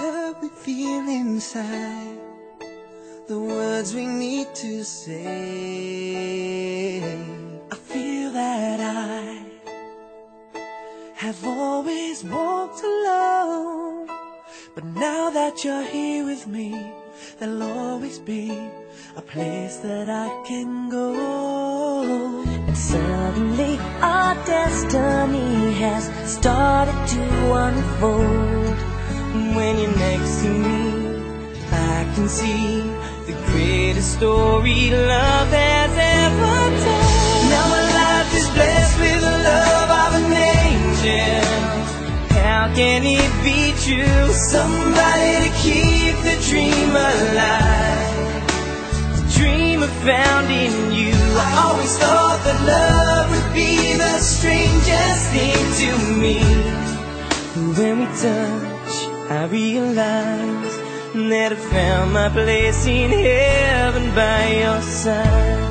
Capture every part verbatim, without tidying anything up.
what we feel inside, the words we need to say. I feel that I have always walked alone, but now that you're here with me, there'll always be a place that I can go. And suddenly our destiny has started to unfold. When you're next to me, I can see the greatest story love has ever told. Now my life is blessed with the love of an angel. How can it be true? Somebody to keep the dream alive, the dream I found in you. I always thought that love would be the strangest thing to me. When we touch, I realize that I found my place in heaven by your side.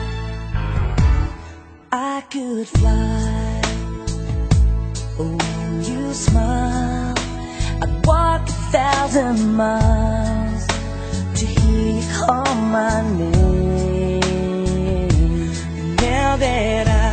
I could fly, oh, when you smile. I'd walk a thousand miles to hear you call my name. Now that I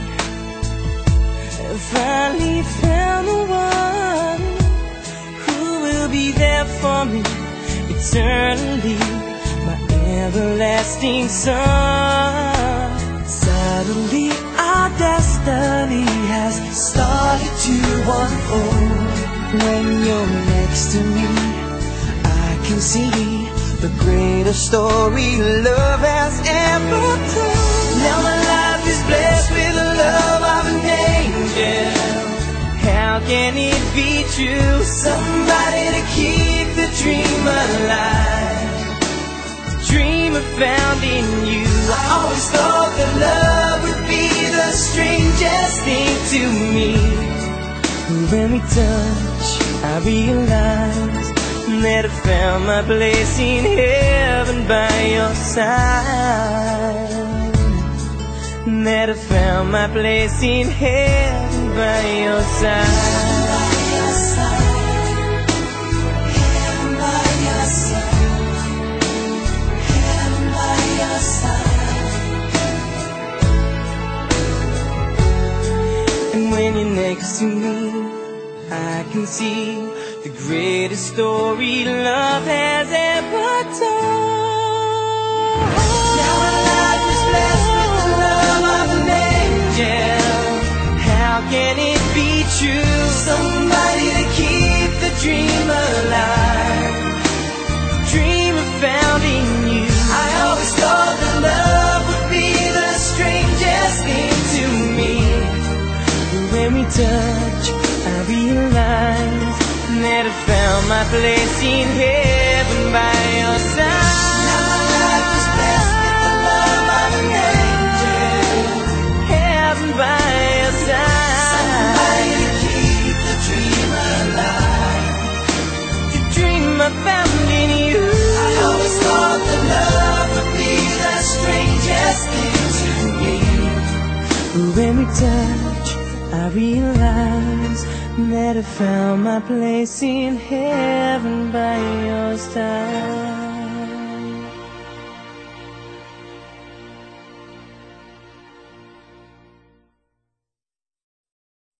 have finally found the one who will be there for me eternally, my everlasting son. Suddenly our destiny has started to unfold. When you're next to me, I can see the greatest story love has ever told. Now my life is blessed with the love of an angel. How can it be true? Somebody to keep the dream alive, the dream I found in you. I always thought that love would be the strangest thing to me. When we touch, I realize that I found my place in heaven by your side. That I found my place in heaven by your side. Heaven by your side. Heaven by your side. And when you're next to me, I can see the greatest story love has ever told. Now my life is blessed with the love of an angel. How can it be true? Somebody to keep the dream alive, the dream I found in you. I always thought that love would be the strangest thing to me. When we touch, I realize that I found my place in heaven by your side. Now my life is blessed with the love of an angel. Heaven by your side. Somebody to keep the dream alive, the dream I found in you. I always thought that love would be the strangest thing to me. When we touch, I realize that I found my place in heaven by your side.